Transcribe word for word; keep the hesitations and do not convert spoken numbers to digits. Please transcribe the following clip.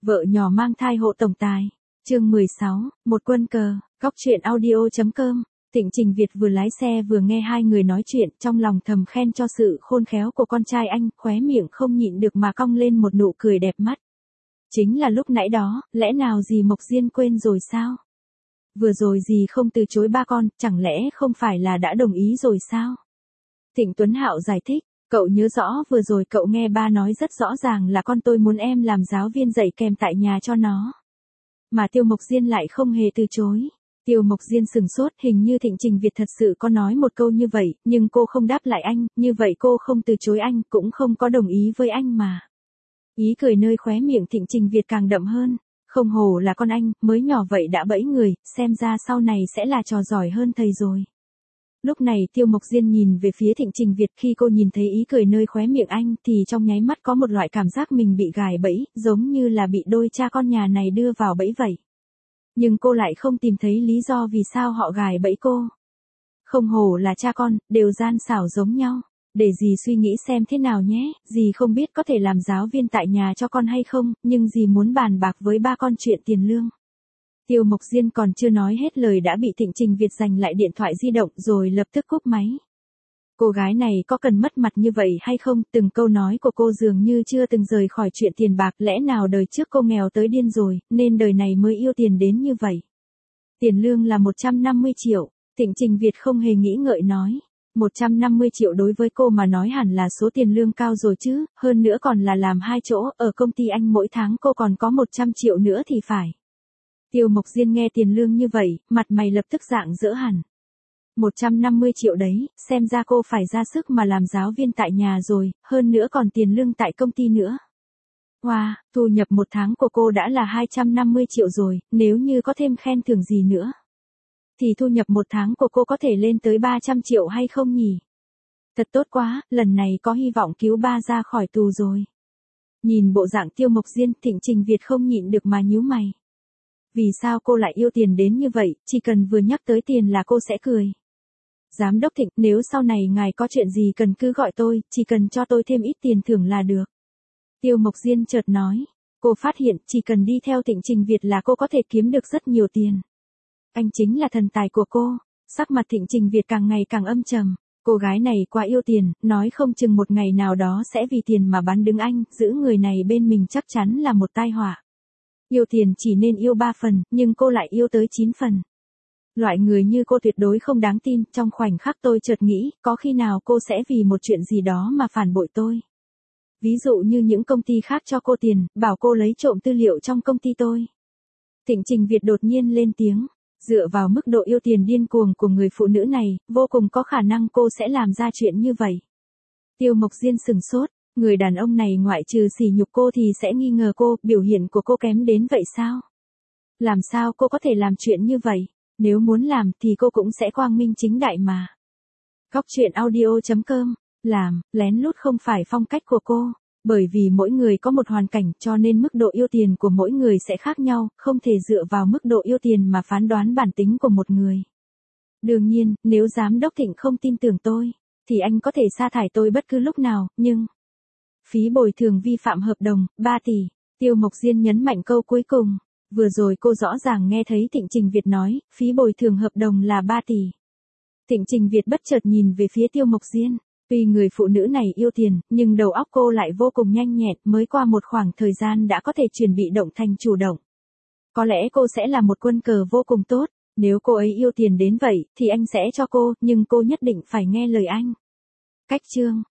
Vợ nhỏ mang thai hộ tổng tài. Chương mười sáu, một quân cờ, góc truyện audio.com. Thịnh Trình Việt vừa lái xe vừa nghe hai người nói chuyện, trong lòng thầm khen cho sự khôn khéo của con trai anh, khóe miệng không nhịn được mà cong lên một nụ cười đẹp mắt. Chính là lúc nãy đó, lẽ nào dì Mộc Diên quên rồi sao? Vừa rồi dì không từ chối ba con, chẳng lẽ không phải là đã đồng ý rồi sao? Thịnh Tuấn Hạo giải thích, cậu nhớ rõ vừa rồi cậu nghe ba nói rất rõ ràng là con tôi muốn em làm giáo viên dạy kèm tại nhà cho nó. Mà Tiêu Mộc Diên lại không hề từ chối. Tiêu Mộc Diên sừng sốt, hình như Thịnh Trình Việt thật sự có nói một câu như vậy, nhưng cô không đáp lại anh, như vậy cô không từ chối anh, cũng không có đồng ý với anh mà. Ý cười nơi khóe miệng Thịnh Trình Việt càng đậm hơn, không hổ là con anh, mới nhỏ vậy đã bẫy người, xem ra sau này sẽ là trò giỏi hơn thầy rồi. Lúc này Tiêu Mộc Diên nhìn về phía Thịnh Trình Việt, khi cô nhìn thấy ý cười nơi khóe miệng anh thì trong nháy mắt có một loại cảm giác mình bị gài bẫy, giống như là bị đôi cha con nhà này đưa vào bẫy vậy. Nhưng cô lại không tìm thấy lý do vì sao họ gài bẫy cô. Không hổ là cha con, đều gian xảo giống nhau. Để dì suy nghĩ xem thế nào nhé, dì không biết có thể làm giáo viên tại nhà cho con hay không, nhưng dì muốn bàn bạc với ba con chuyện tiền lương. Tiêu Mộc Diên còn chưa nói hết lời đã bị Thịnh Trình Việt giành lại điện thoại di động rồi lập tức cúp máy. Cô gái này có cần mất mặt như vậy hay không? Từng câu nói của cô dường như chưa từng rời khỏi chuyện tiền bạc, lẽ nào đời trước cô nghèo tới điên rồi, nên đời này mới yêu tiền đến như vậy. Tiền lương là một trăm năm mươi triệu, Thịnh Trình Việt không hề nghĩ ngợi nói. một trăm năm mươi triệu đối với cô mà nói hẳn là số tiền lương cao rồi chứ, hơn nữa còn là làm hai chỗ, ở công ty anh mỗi tháng cô còn có một trăm triệu nữa thì phải. Tiêu Mộc Diên nghe tiền lương như vậy, mặt mày lập tức rạng rỡ hẳn. một trăm năm mươi triệu đấy, xem ra cô phải ra sức mà làm giáo viên tại nhà rồi, hơn nữa còn tiền lương tại công ty nữa. Wow, thu nhập một tháng của cô đã là hai trăm năm mươi triệu rồi, nếu như có thêm khen thưởng gì nữa, thì thu nhập một tháng của cô có thể lên tới ba trăm triệu hay không nhỉ? Thật tốt quá, lần này có hy vọng cứu ba ra khỏi tù rồi. Nhìn bộ dạng Tiêu Mộc Diên, Thịnh Trình Việt không nhịn được mà nhíu mày. Vì sao cô lại yêu tiền đến như vậy, chỉ cần vừa nhắc tới tiền là cô sẽ cười. Giám đốc Thịnh, nếu sau này ngài có chuyện gì cần cứ gọi tôi, chỉ cần cho tôi thêm ít tiền thưởng là được. Tiêu Mộc Diên chợt nói, cô phát hiện chỉ cần đi theo Thịnh Trình Việt là cô có thể kiếm được rất nhiều tiền. Anh chính là thần tài của cô. Sắc mặt Thịnh Trình Việt càng ngày càng âm trầm. Cô gái này quá yêu tiền, nói không chừng một ngày nào đó sẽ vì tiền mà bán đứng anh, giữ người này bên mình chắc chắn là một tai họa. Yêu tiền chỉ nên yêu ba phần, nhưng cô lại yêu tới chín phần. Loại người như cô tuyệt đối không đáng tin, trong khoảnh khắc tôi chợt nghĩ, có khi nào cô sẽ vì một chuyện gì đó mà phản bội tôi. Ví dụ như những công ty khác cho cô tiền, bảo cô lấy trộm tư liệu trong công ty tôi. Thịnh Trình Việt đột nhiên lên tiếng. Dựa vào mức độ yêu tiền điên cuồng của người phụ nữ này, vô cùng có khả năng cô sẽ làm ra chuyện như vậy. Tiêu Mộc Diên sừng sốt, người đàn ông này ngoại trừ sỉ nhục cô thì sẽ nghi ngờ cô, biểu hiện của cô kém đến vậy sao? Làm sao cô có thể làm chuyện như vậy? Nếu muốn làm thì cô cũng sẽ quang minh chính đại mà. Góc truyện audio.com, làm, lén lút không phải phong cách của cô. Bởi vì mỗi người có một hoàn cảnh cho nên mức độ yêu tiền của mỗi người sẽ khác nhau, không thể dựa vào mức độ yêu tiền mà phán đoán bản tính của một người. Đương nhiên, nếu giám đốc Thịnh không tin tưởng tôi, thì anh có thể sa thải tôi bất cứ lúc nào, nhưng... Phí bồi thường vi phạm hợp đồng, ba tỷ, Tiêu Mộc Diên nhấn mạnh câu cuối cùng. Vừa rồi cô rõ ràng nghe thấy Thịnh Trình Việt nói, phí bồi thường hợp đồng là ba tỷ. Thịnh Trình Việt bất chợt nhìn về phía Tiêu Mộc Diên. Tuy người phụ nữ này yêu tiền, nhưng đầu óc cô lại vô cùng nhanh nhẹn, mới qua một khoảng thời gian đã có thể chuyển bị động thành chủ động. Có lẽ cô sẽ là một quân cờ vô cùng tốt, nếu cô ấy yêu tiền đến vậy, thì anh sẽ cho cô, nhưng cô nhất định phải nghe lời anh. Cách chương